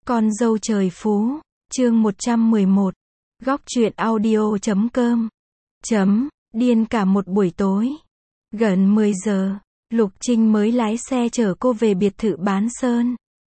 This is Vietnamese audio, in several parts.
Con dâu trời phú, chương 111, góc truyện audio.com. Điên cả một buổi tối. Gần 10 giờ, Lục Trinh mới lái xe chở cô về biệt thự Bán Sơn.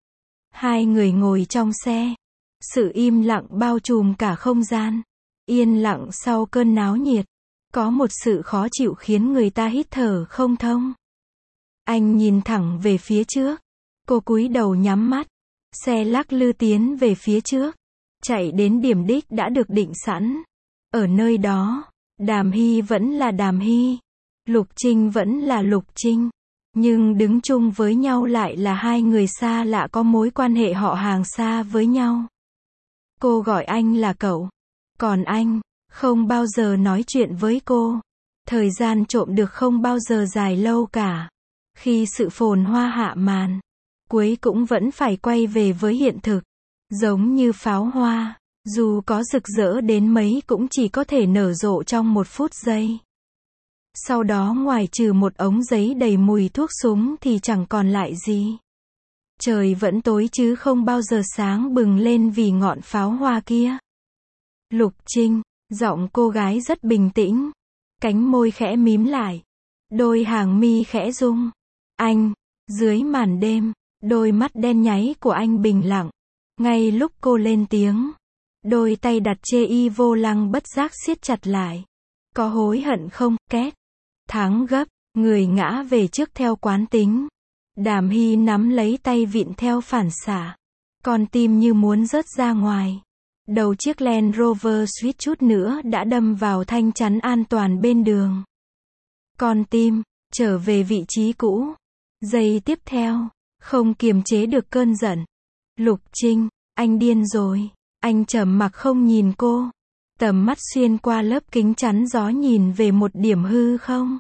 Hai người ngồi trong xe. Sự im lặng bao trùm cả không gian. Yên lặng sau cơn náo nhiệt. Có một sự khó chịu khiến người ta hít thở không thông. Anh nhìn thẳng về phía trước. Cô cúi đầu nhắm mắt. Xe lắc lư tiến về phía trước. Chạy đến điểm đích đã được định sẵn. Ở nơi đó, Đàm Hy vẫn là Đàm Hy. Lục Trinh vẫn là Lục Trinh. Nhưng đứng chung với nhau lại là hai người xa lạ có mối quan hệ họ hàng xa với nhau. Cô gọi anh là cậu. Còn anh, không bao giờ nói chuyện với cô. Thời gian trộm được không bao giờ dài lâu cả. Khi sự phồn hoa hạ màn, cuối cũng vẫn phải quay về với hiện thực. Giống như pháo hoa, dù có rực rỡ đến mấy cũng chỉ có thể nở rộ trong một phút giây. Sau đó ngoài trừ một ống giấy đầy mùi thuốc súng thì chẳng còn lại gì. Trời vẫn tối chứ không bao giờ sáng bừng lên vì ngọn pháo hoa kia. Lục Trinh, giọng cô gái rất bình tĩnh. Cánh môi khẽ mím lại. Đôi hàng mi khẽ rung. Anh, dưới màn đêm, đôi mắt đen nháy của anh bình lặng. Ngay lúc cô lên tiếng, đôi tay đặt chê y vô lăng bất giác siết chặt lại. Có hối hận không? Két. Thắng gấp, người ngã về trước theo quán tính. Đàm Hy nắm lấy tay vịn theo phản xạ. Con tim như muốn rớt ra ngoài. Đầu chiếc Land Rover suýt chút nữa đã đâm vào thanh chắn an toàn bên đường. Con tim, trở về vị trí cũ. Giây tiếp theo, không kiềm chế được cơn giận. Lục Trinh, anh điên rồi. Anh trầm mặc không nhìn cô. Tầm mắt xuyên qua lớp kính chắn gió nhìn về một điểm hư không.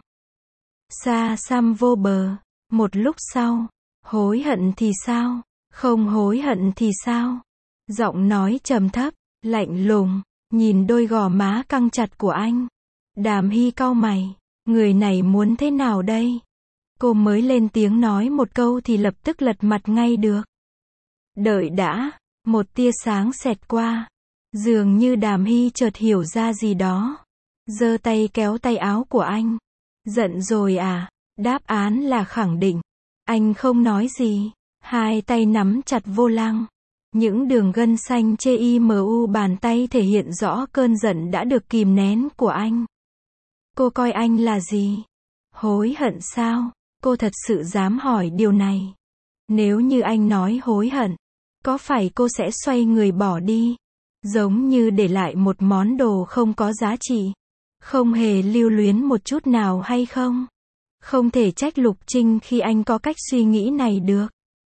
Xa xăm vô bờ. Một lúc sau, hối hận thì sao? Không hối hận thì sao? Giọng nói trầm thấp, lạnh lùng, nhìn đôi gò má căng chặt của anh. Đàm Hy cau mày, người này muốn thế nào đây? Cô mới lên tiếng nói một câu thì lập tức lật mặt ngay được. Đợi đã, một tia sáng xẹt qua. Dường như Đàm Hy chợt hiểu ra gì đó. Giơ tay kéo tay áo của anh. Giận rồi à? Đáp án là khẳng định. Anh không nói gì. Hai tay nắm chặt vô lăng. Những đường gân xanh chê y mu bàn tay thể hiện rõ cơn giận đã được kìm nén của anh. Cô coi anh là gì? Hối hận sao? Cô thật sự dám hỏi điều này. Nếu như anh nói hối hận, có phải cô sẽ xoay người bỏ đi? Giống như để lại một món đồ không có giá trị. Không hề lưu luyến một chút nào hay không? Không thể trách Lục Trinh khi anh có cách suy nghĩ này được.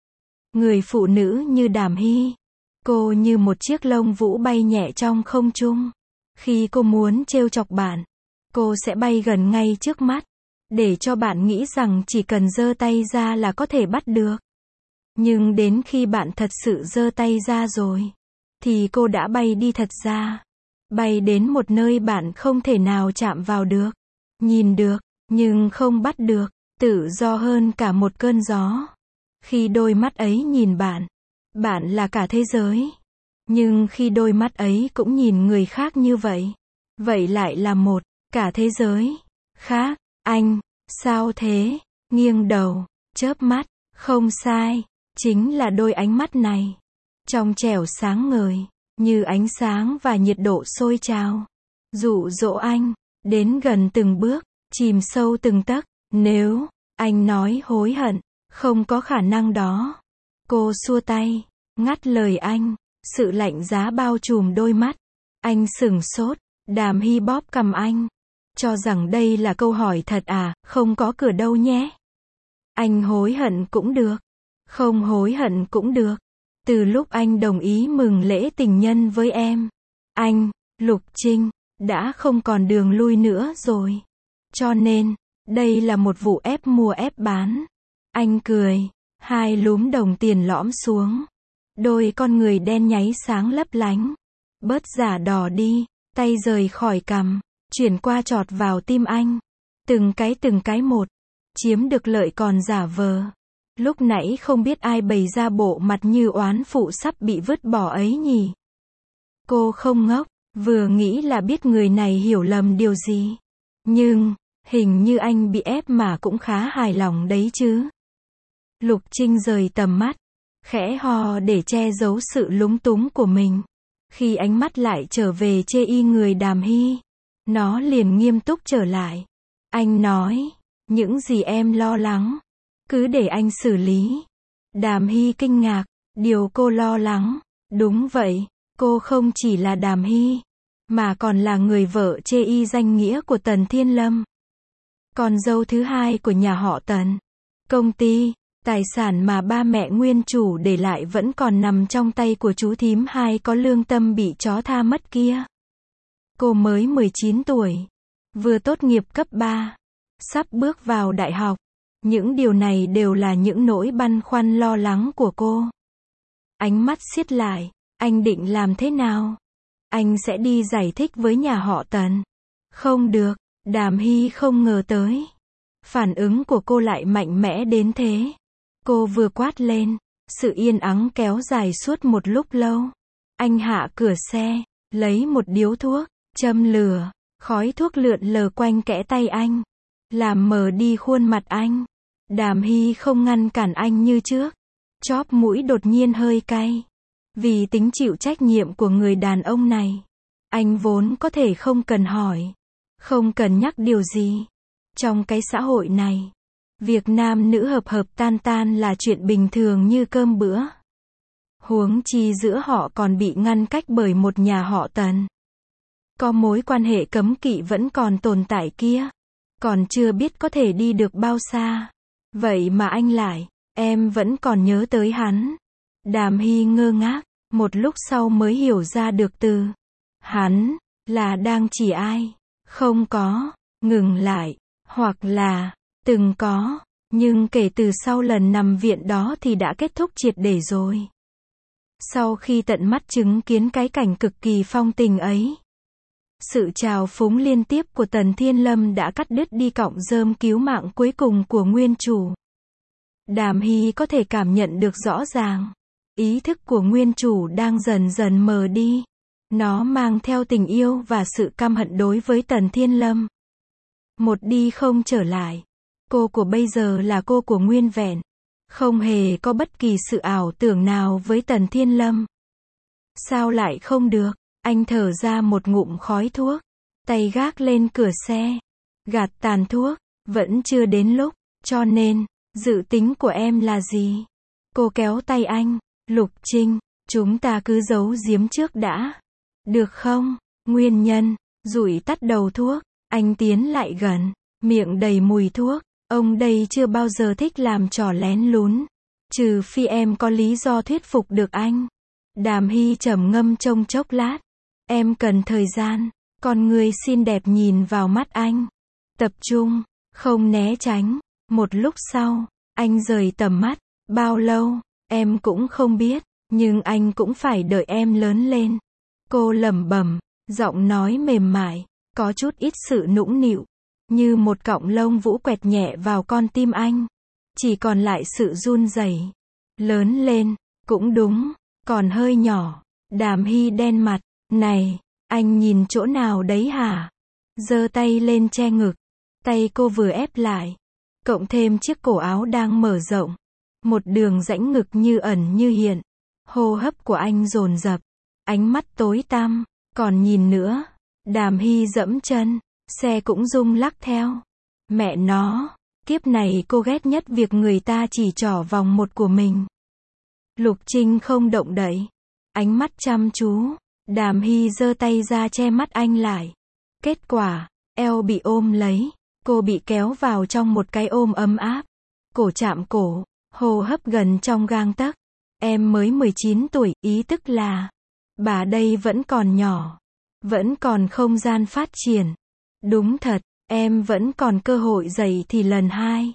Người phụ nữ như Đàm Hy. Cô như một chiếc lông vũ bay nhẹ trong không trung. Khi cô muốn trêu chọc bạn, cô sẽ bay gần ngay trước mắt. Để cho bạn nghĩ rằng chỉ cần giơ tay ra là có thể bắt được. Nhưng đến khi bạn thật sự giơ tay ra rồi, thì cô đã bay đi thật ra. Bay đến một nơi bạn không thể nào chạm vào được. Nhìn được, nhưng không bắt được. Tự do hơn cả một cơn gió. Khi đôi mắt ấy nhìn bạn, bạn là cả thế giới. Nhưng khi đôi mắt ấy cũng nhìn người khác như vậy, vậy lại là một, cả thế giới khác. Anh, sao thế? Nghiêng đầu, chớp mắt, không sai, chính là đôi ánh mắt này. Trong trẻo sáng ngời, như ánh sáng và nhiệt độ sôi trào. Dụ dỗ anh, đến gần từng bước, chìm sâu từng tấc. Nếu anh nói hối hận, không có khả năng đó. Cô xua tay, ngắt lời anh. Sự lạnh giá bao trùm đôi mắt. Anh sửng sốt. Đàm Hy bóp cằm anh. Cho rằng đây là câu hỏi thật à? Không có cửa đâu nhé. Anh hối hận cũng được. Không hối hận cũng được. Từ lúc anh đồng ý mừng lễ tình nhân với em, anh, Lục Trinh, đã không còn đường lui nữa rồi. Cho nên, đây là một vụ ép mua ép bán. Anh cười. Hai lúm đồng tiền lõm xuống. Đôi con người đen nháy sáng lấp lánh. Bớt giả đò đi. Tay rời khỏi cằm. Chuyển qua chọt vào tim anh. Từng cái một. Chiếm được lợi còn giả vờ. Lúc nãy không biết ai bày ra bộ mặt như oán phụ sắp bị vứt bỏ ấy nhỉ. Cô không ngốc, vừa nghĩ là biết người này hiểu lầm điều gì. Nhưng, hình như anh bị ép mà cũng khá hài lòng đấy chứ. Lục Trinh rời tầm mắt, khẽ ho để che giấu sự lúng túng của mình. Khi ánh mắt lại trở về chê y người Đàm Hy, nó liền nghiêm túc trở lại. Anh nói, những gì em lo lắng, cứ để anh xử lý. Đàm Hy kinh ngạc, điều cô lo lắng, đúng vậy, cô không chỉ là Đàm Hy, mà còn là người vợ chê y danh nghĩa của Tần Thiên Lâm. Con dâu thứ hai của nhà họ Tần. Công ty, tài sản mà ba mẹ nguyên chủ để lại vẫn còn nằm trong tay của chú thím hai có lương tâm bị chó tha mất kia. Cô mới 19 tuổi, vừa tốt nghiệp cấp 3, sắp bước vào đại học. Những điều này đều là những nỗi băn khoăn lo lắng của cô. Ánh mắt siết lại, anh định làm thế nào? Anh sẽ đi giải thích với nhà họ Tần. Không được, Đàm Hy không ngờ tới. Phản ứng của cô lại mạnh mẽ đến thế. Cô vừa quát lên, sự yên ắng kéo dài suốt một lúc lâu. Anh hạ cửa xe, lấy một điếu thuốc, châm lửa, khói thuốc lượn lờ quanh kẽ tay anh, làm mờ đi khuôn mặt anh. Đàm Hy không ngăn cản anh như trước. Chóp mũi đột nhiên hơi cay. Vì tính chịu trách nhiệm của người đàn ông này, anh vốn có thể không cần hỏi, không cần nhắc điều gì. Trong cái xã hội này, việc nam nữ hợp hợp tan tan là chuyện bình thường như cơm bữa. Huống chi giữa họ còn bị ngăn cách bởi một nhà họ Tần. Có mối quan hệ cấm kỵ vẫn còn tồn tại kia. Còn chưa biết có thể đi được bao xa. Vậy mà anh lại, em vẫn còn nhớ tới hắn. Đàm Hy ngơ ngác, một lúc sau mới hiểu ra được từ hắn là đang chỉ ai. Không có, ngừng lại, hoặc là từng có, nhưng kể từ sau lần nằm viện đó thì đã kết thúc triệt để rồi. Sau khi tận mắt chứng kiến cái cảnh cực kỳ phong tình ấy, sự trào phúng liên tiếp của Tần Thiên Lâm đã cắt đứt đi cọng rơm cứu mạng cuối cùng của nguyên chủ. Đàm Hy có thể cảm nhận được rõ ràng, ý thức của nguyên chủ đang dần dần mờ đi. Nó mang theo tình yêu và sự căm hận đối với Tần Thiên Lâm. Một đi không trở lại. Cô của bây giờ là cô của nguyên vẹn. Không hề có bất kỳ sự ảo tưởng nào với Tần Thiên Lâm. Sao lại không được? Anh thở ra một ngụm khói thuốc. Tay gác lên cửa xe. Gạt tàn thuốc. Vẫn chưa đến lúc. Cho nên, dự tính của em là gì? Cô kéo tay anh. Lục Trinh, chúng ta cứ giấu giếm trước đã. Được không? Nguyên nhân. Rủi tắt đầu thuốc. Anh tiến lại gần. Miệng đầy mùi thuốc. Ông đây chưa bao giờ thích làm trò lén lún. Trừ phi em có lý do thuyết phục được anh. Đàm Hy trầm ngâm trong chốc lát. Em cần thời gian. Con người xinh đẹp nhìn vào mắt anh. Tập trung, không né tránh. Một lúc sau, anh rời tầm mắt. Bao lâu, em cũng không biết. Nhưng anh cũng phải đợi em lớn lên. Cô lẩm bẩm, giọng nói mềm mại, có chút ít sự nũng nịu. Như một cọng lông vũ quẹt nhẹ vào con tim anh. Chỉ còn lại sự run rẩy. Lớn lên, cũng đúng, còn hơi nhỏ. Đàm Hy đen mặt. Này, anh nhìn chỗ nào đấy hả? Giơ tay lên che ngực. Tay cô vừa ép lại. Cộng thêm chiếc cổ áo đang mở rộng. Một đường rãnh ngực như ẩn như hiện. Hô hấp của anh dồn dập. Ánh mắt tối tăm. Còn nhìn nữa. Đàm Hy dẫm chân. Xe cũng rung lắc theo. Mẹ nó, kiếp này cô ghét nhất việc người ta chỉ trỏ vòng một của mình. Lục Trinh không động đậy. Ánh mắt chăm chú. Đàm Hy giơ tay ra che mắt anh lại. Kết quả, eo bị ôm lấy. Cô bị kéo vào trong một cái ôm ấm áp. Cổ chạm cổ, hô hấp gần trong gang tấc. Em mới 19 tuổi, ý tức là bà đây vẫn còn nhỏ. Vẫn còn không gian phát triển. Đúng thật, em vẫn còn cơ hội dậy thì lần hai.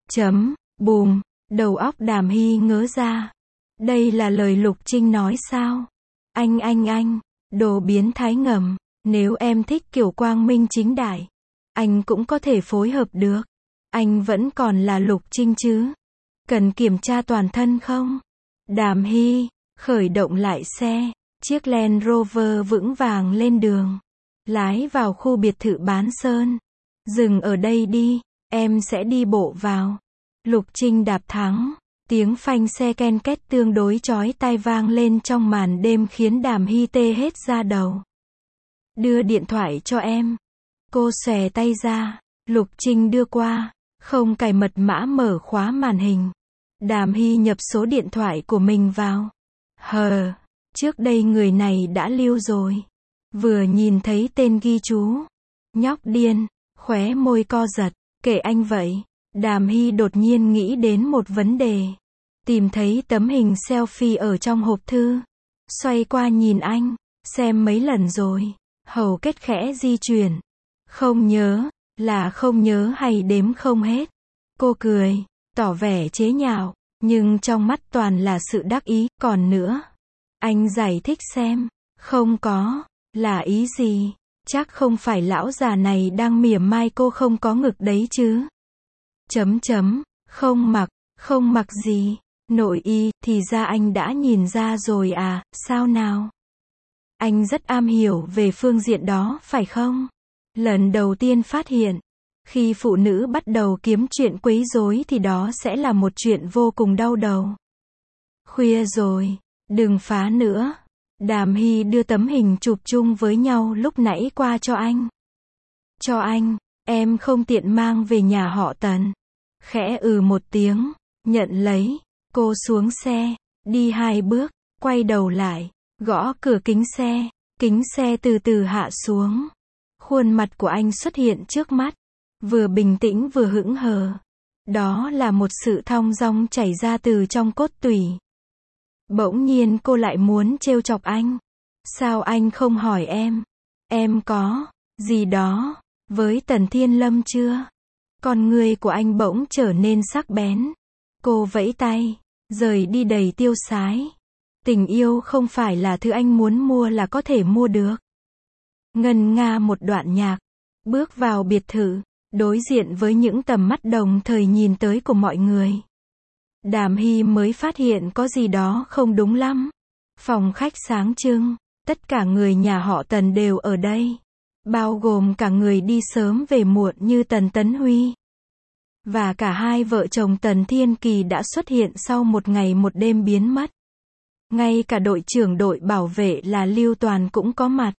Bùm, đầu óc Đàm Hy ngớ ra. Đây là lời Lục Trinh nói sao? Anh, đồ biến thái ngầm. Nếu em thích kiểu quang minh chính đại, anh cũng có thể phối hợp được. Anh vẫn còn là Lục Trinh chứ. Cần kiểm tra toàn thân không? Đàm Hy, khởi động lại xe. Chiếc Land Rover vững vàng lên đường. Lái vào khu biệt thự Bán Sơn. Dừng ở đây đi, em sẽ đi bộ vào. Lục Trinh đạp thắng. Tiếng phanh xe ken két tương đối chói tai vang lên trong màn đêm khiến Đàm Hy tê hết da đầu. Đưa điện thoại cho em. Cô xòe tay ra. Lục Trinh đưa qua. Không cài mật mã mở khóa màn hình. Đàm Hy nhập số điện thoại của mình vào. Trước đây người này đã lưu rồi. Vừa nhìn thấy tên ghi chú. Nhóc điên, khóe môi co giật. Kệ anh vậy. Đàm Hy đột nhiên nghĩ đến một vấn đề. Tìm thấy tấm hình selfie ở trong hộp thư. Xoay qua nhìn anh. Xem mấy lần rồi. Hầu kết khẽ di chuyển. Không nhớ, là không nhớ hay đếm không hết. Cô cười, tỏ vẻ chế nhạo. Nhưng trong mắt toàn là sự đắc ý. Còn nữa. Anh giải thích xem. Không có. Là ý gì? Chắc không phải lão già này đang mỉa mai cô không có ngực đấy chứ. Không mặc gì. Nội y, thì ra anh đã nhìn ra rồi à, sao nào? Anh rất am hiểu về phương diện đó, phải không? Lần đầu tiên phát hiện, khi phụ nữ bắt đầu kiếm chuyện quấy rối thì đó sẽ là một chuyện vô cùng đau đầu. Khuya rồi, đừng phá nữa. Đàm Hy đưa tấm hình chụp chung với nhau lúc nãy qua cho anh. Cho anh, em không tiện mang về nhà họ Tần. Khẽ một tiếng, nhận lấy. Cô xuống xe, đi 2 bước, quay đầu lại, gõ cửa kính xe từ từ hạ xuống. Khuôn mặt của anh xuất hiện trước mắt, vừa bình tĩnh vừa hững hờ. Đó là một sự thong dong chảy ra từ trong cốt tủy. Bỗng nhiên cô lại muốn trêu chọc anh. Sao anh không hỏi em có gì đó với Tần Thiên Lâm chưa? Con người của anh bỗng trở nên sắc bén. Cô vẫy tay, rời đi đầy tiêu sái. Tình yêu không phải là thứ anh muốn mua là có thể mua được. Ngân nga một đoạn nhạc, bước vào biệt thự, đối diện với những tầm mắt đồng thời nhìn tới của mọi người. Đàm Hy mới phát hiện có gì đó không đúng lắm. Phòng khách sáng trưng, tất cả người nhà họ Tần đều ở đây. Bao gồm cả người đi sớm về muộn như Tần Tấn Huy. Và cả hai vợ chồng Tần Thiên Kỳ đã xuất hiện sau một ngày một đêm biến mất. Ngay cả đội trưởng đội bảo vệ là Lưu Toàn cũng có mặt.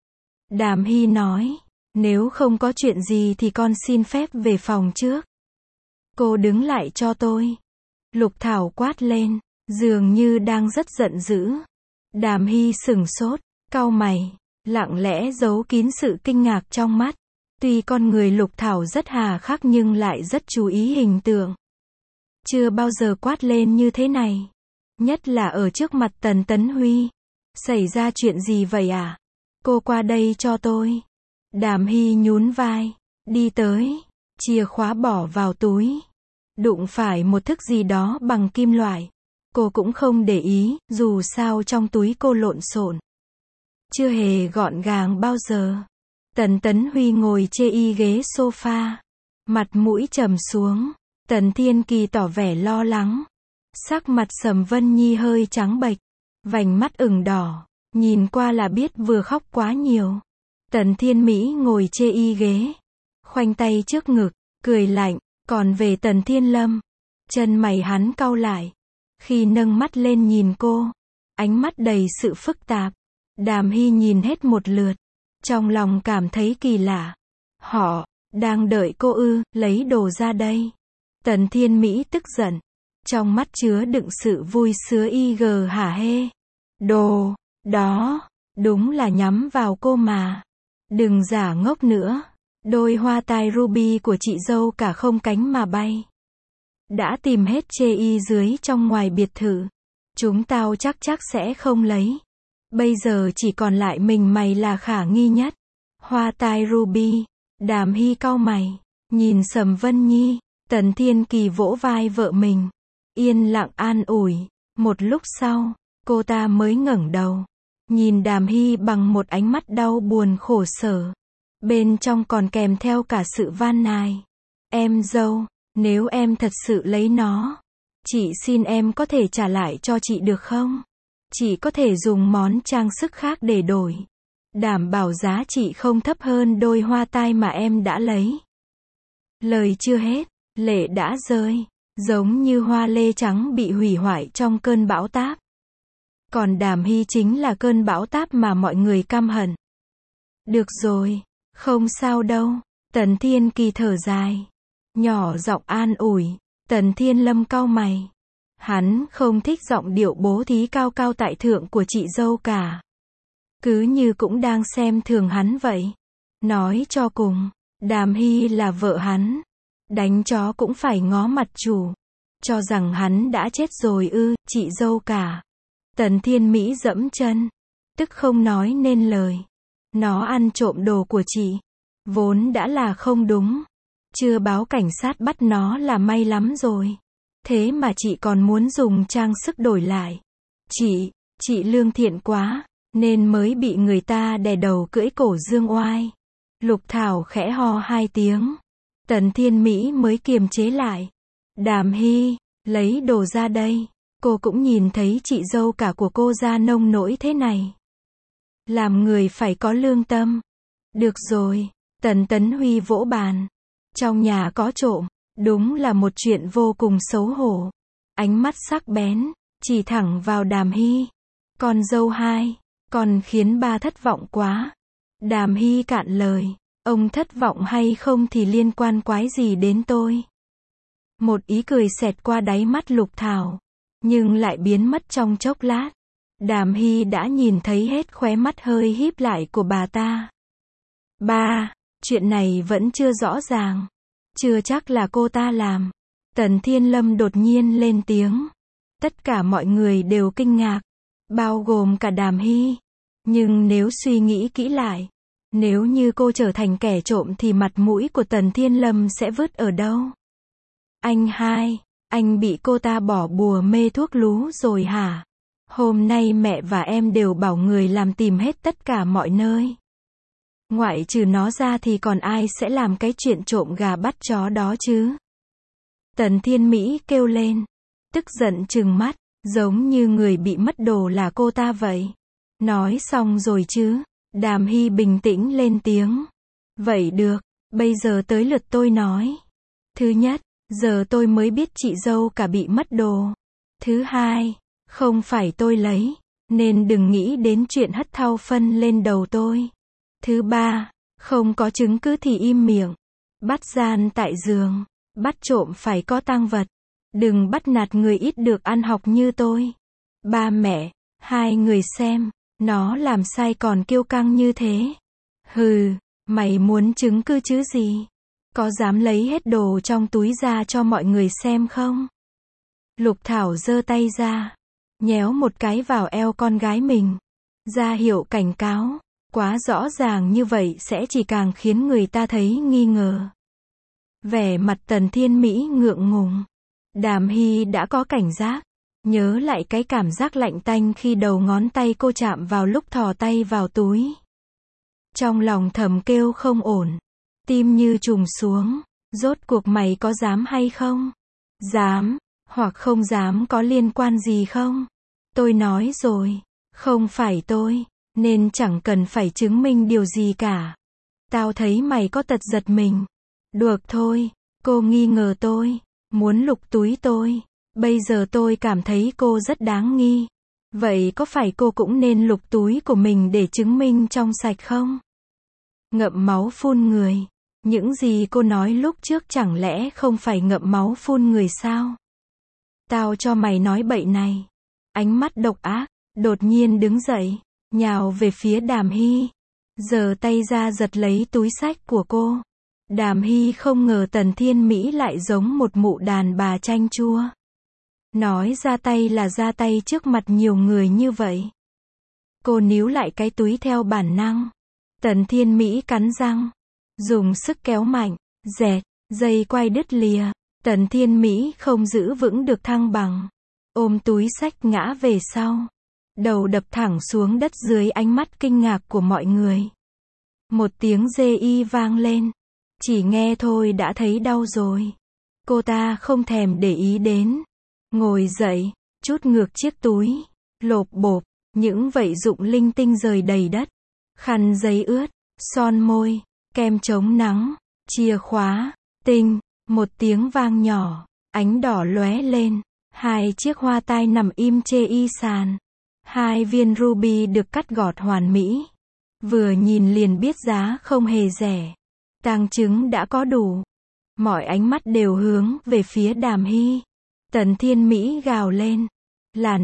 Đàm Hy nói, nếu không có chuyện gì thì con xin phép về phòng trước. Cô đứng lại cho tôi. Lục Thảo quát lên, dường như đang rất giận dữ. Đàm Hy sửng sốt, cau mày, lặng lẽ giấu kín sự kinh ngạc trong mắt. Tuy con người Lục Thảo rất hà khắc nhưng lại rất chú ý hình tượng. Chưa bao giờ quát lên như thế này. Nhất là ở trước mặt Tần Tấn Huy. Xảy ra chuyện gì vậy à? Cô qua đây cho tôi. Đàm Hy nhún vai, đi tới, chìa khóa bỏ vào túi. Đụng phải một thứ gì đó bằng kim loại. Cô cũng không để ý, dù sao trong túi cô lộn xộn. Chưa hề gọn gàng bao giờ. Tần Tấn Huy ngồi chê y ghế sofa. Mặt mũi trầm xuống. Tần Thiên Kỳ tỏ vẻ lo lắng. Sắc mặt Sầm Vân Nhi hơi trắng bệch. Vành mắt ửng đỏ. Nhìn qua là biết vừa khóc quá nhiều. Tần Thiên Mỹ ngồi chê y ghế. Khoanh tay trước ngực, cười lạnh. Còn về Tần Thiên Lâm, chân mày hắn cau lại. Khi nâng mắt lên nhìn cô, ánh mắt đầy sự phức tạp. Đàm Hy nhìn hết một lượt. Trong lòng cảm thấy kỳ lạ. Họ, đang đợi cô ư, lấy đồ ra đây. Tần Thiên Mỹ tức giận. Trong mắt chứa đựng sự vui sướng hả hê. Đồ, đó, đúng là nhắm vào cô mà. Đừng giả ngốc nữa. Đôi hoa tai ruby của chị dâu cả không cánh mà bay. Đã tìm hết chê y dưới trong ngoài biệt thự. Chúng tao chắc sẽ không lấy. Bây giờ chỉ còn lại mình mày là khả nghi nhất. Hoa tai ruby. Đàm Hy cau mày. Nhìn Sầm Vân Nhi. Tần Thiên Kỳ vỗ vai vợ mình. Yên lặng an ủi. Một lúc sau, cô ta mới ngẩng đầu. Nhìn Đàm Hy bằng một ánh mắt đau buồn khổ sở. Bên trong còn kèm theo cả sự van nài. Em dâu, nếu em thật sự lấy nó, Chị xin em có thể trả lại cho chị được không? Chị có thể dùng món trang sức khác để đổi. Đảm bảo giá trị không thấp hơn đôi hoa tai mà em đã lấy. Lời chưa hết, lệ đã rơi, giống như hoa lê trắng bị hủy hoại trong cơn bão táp. Còn Đàm Hy chính là cơn bão táp mà mọi người căm hận. Được rồi, không sao đâu. Tần Thiên Kỳ thở dài, nhỏ giọng an ủi. Tần Thiên Lâm cau mày. Hắn không thích giọng điệu bố thí cao cao tại thượng của chị dâu cả. Cứ như cũng đang xem thường hắn vậy. Nói cho cùng, Đàm Hy là vợ hắn. Đánh chó cũng phải ngó mặt chủ. Cho rằng hắn đã chết rồi ư, chị dâu cả. Tần Thiên Mỹ dẫm chân, tức không nói nên lời. Nó ăn trộm đồ của chị. Vốn đã là không đúng. Chưa báo cảnh sát bắt nó là may lắm rồi. Thế mà chị còn muốn dùng trang sức đổi lại. Chị lương thiện quá, nên mới bị người ta đè đầu cưỡi cổ dương oai. Lục Thảo khẽ ho 2 tiếng. Tần Thiên Mỹ mới kiềm chế lại. Đàm Hy, lấy đồ ra đây. Cô cũng nhìn thấy chị dâu cả của cô ra nông nỗi thế này. Làm người phải có lương tâm. Được rồi, Tần Tấn Huy vỗ bàn. Trong nhà có trộm, đúng là một chuyện vô cùng xấu hổ. Ánh mắt sắc bén, chỉ thẳng vào Đàm Hy. Con dâu hai, con khiến ba thất vọng quá. Đàm Hy cạn lời, ông thất vọng hay không thì liên quan quái gì đến tôi. Một ý cười xẹt qua đáy mắt Lục Thảo, nhưng lại biến mất trong chốc lát. Đàm Hy đã nhìn thấy hết khóe mắt hơi híp lại của bà ta. Ba, chuyện này vẫn chưa rõ ràng. Chưa chắc là cô ta làm. Tần Thiên Lâm đột nhiên lên tiếng. Tất cả mọi người đều kinh ngạc, bao gồm cả Đàm Hy. Nhưng nếu suy nghĩ kỹ lại, nếu như cô trở thành kẻ trộm thì mặt mũi của Tần Thiên Lâm sẽ vứt ở đâu? Anh hai, anh bị cô ta bỏ bùa mê thuốc lú rồi hả? Hôm nay mẹ và em đều bảo người làm tìm hết tất cả mọi nơi. Ngoại trừ nó ra thì còn ai sẽ làm cái chuyện trộm gà bắt chó đó chứ? Tần Thiên Mỹ kêu lên, tức giận trừng mắt, giống như người bị mất đồ là cô ta vậy. Nói xong rồi chứ? Đàm Hy bình tĩnh lên tiếng. Vậy được, bây giờ tới lượt tôi nói. Thứ nhất, giờ tôi mới biết chị dâu cả bị mất đồ. Thứ hai, không phải tôi lấy, nên đừng nghĩ đến chuyện hất thau phân lên đầu tôi. Thứ ba, không có chứng cứ thì im miệng. Bắt gian tại giường, bắt trộm phải có tang vật. Đừng bắt nạt người ít được ăn học như tôi. Ba mẹ, hai người xem, nó làm sai còn kiêu căng như thế. Hừ, mày muốn chứng cứ chứ gì? Có dám lấy hết đồ trong túi ra cho mọi người xem không? Lục Thảo giơ tay ra, nhéo một cái vào eo con gái mình, ra hiệu cảnh cáo. Quá rõ ràng như vậy sẽ chỉ càng khiến người ta thấy nghi ngờ. Vẻ mặt Tần Thiên Mỹ ngượng ngùng. Đàm Hy đã có cảnh giác, nhớ lại cái cảm giác lạnh tanh khi đầu ngón tay cô chạm vào lúc thò tay vào túi. Trong lòng thầm kêu không ổn, tim như trùng xuống. Rốt cuộc mày có dám hay không? Dám, hoặc không dám có liên quan gì không? Tôi nói rồi, không phải tôi, nên chẳng cần phải chứng minh điều gì cả. Tao thấy mày có tật giật mình. Được thôi, cô nghi ngờ tôi, muốn lục túi tôi. Bây giờ tôi cảm thấy cô rất đáng nghi. Vậy có phải cô cũng nên lục túi của mình để chứng minh trong sạch không? Ngậm máu phun người. Những gì cô nói lúc trước chẳng lẽ không phải ngậm máu phun người sao? Tao cho mày nói bậy này. Ánh mắt độc ác, đột nhiên đứng dậy, nhào về phía Đàm Hy. Giơ tay ra giật lấy túi xách của cô. Đàm Hy không ngờ Tần Thiên Mỹ lại giống một mụ đàn bà chanh chua. Nói ra tay là ra tay trước mặt nhiều người như vậy. Cô níu lại cái túi theo bản năng. Tần Thiên Mỹ cắn răng, dùng sức kéo mạnh, dẹt, dây quay đứt lìa. Tần Thiên Mỹ không giữ vững được thăng bằng, ôm túi xách ngã về sau. Đầu đập thẳng xuống đất dưới ánh mắt kinh ngạc của mọi người. Một tiếng rê y vang lên. Chỉ nghe thôi đã thấy đau rồi. Cô ta không thèm để ý đến. Ngồi dậy, trút ngược chiếc túi, lộp bộp, những vẩy dụng linh tinh rơi đầy đất. Khăn giấy ướt, son môi, kem chống nắng, chìa khóa, tinh, một tiếng vang nhỏ, ánh đỏ lóe lên, 2 chiếc hoa tai nằm im chê y sàn. 2 viên ruby được cắt gọt hoàn mỹ. Vừa nhìn liền biết giá không hề rẻ. Tang chứng đã có đủ. Mọi ánh mắt đều hướng về phía Đàm Hy. Tần Thiên Mỹ gào lên. Là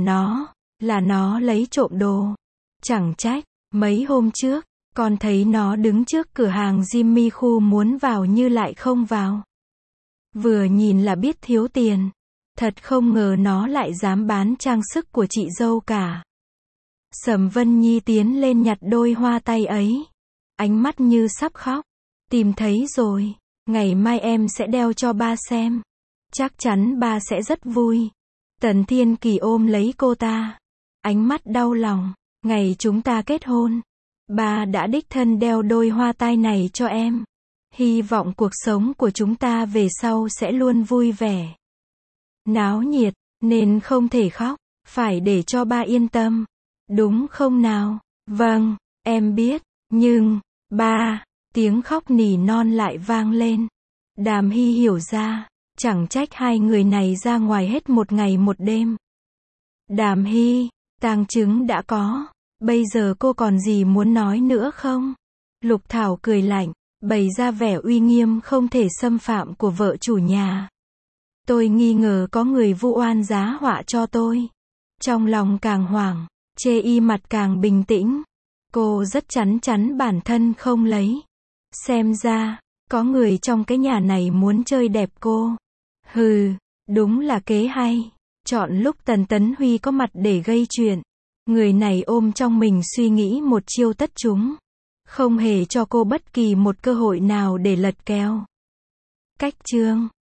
nó lấy trộm đồ. Chẳng trách, mấy hôm trước, con thấy nó đứng trước cửa hàng Jimmy Khu muốn vào như lại không vào. Vừa nhìn là biết thiếu tiền. Thật không ngờ nó lại dám bán trang sức của chị dâu cả. Sầm Vân Nhi tiến lên nhặt đôi hoa tay ấy. Ánh mắt như sắp khóc. Tìm thấy rồi. Ngày mai em sẽ đeo cho ba xem. Chắc chắn ba sẽ rất vui. Tần Thiên Kỳ ôm lấy cô ta. Ánh mắt đau lòng. Ngày chúng ta kết hôn, ba đã đích thân đeo đôi hoa tai này cho em. Hy vọng cuộc sống của chúng ta về sau sẽ luôn vui vẻ. Náo nhiệt, nên không thể khóc. Phải để cho ba yên tâm. Đúng không nào? Vâng, em biết. Nhưng, ba, tiếng khóc nỉ non lại vang lên. Đàm Hy hiểu ra, chẳng trách hai người này ra ngoài hết một ngày một đêm. Đàm Hy, tang chứng đã có. Bây giờ cô còn gì muốn nói nữa không? Lục Thảo cười lạnh, bày ra vẻ uy nghiêm không thể xâm phạm của vợ chủ nhà. Tôi nghi ngờ có người vu oan giá họa cho tôi. Trong lòng càng hoảng, chê y mặt càng bình tĩnh. Cô rất chắn chắn bản thân không lấy. Xem ra, có người trong cái nhà này muốn chơi đẹp cô. Hừ, đúng là kế hay. Chọn lúc Tần Tấn Huy có mặt để gây chuyện. Người này ôm trong mình suy nghĩ một chiêu tất trúng. Không hề cho cô bất kỳ một cơ hội nào để lật kèo. Cách chương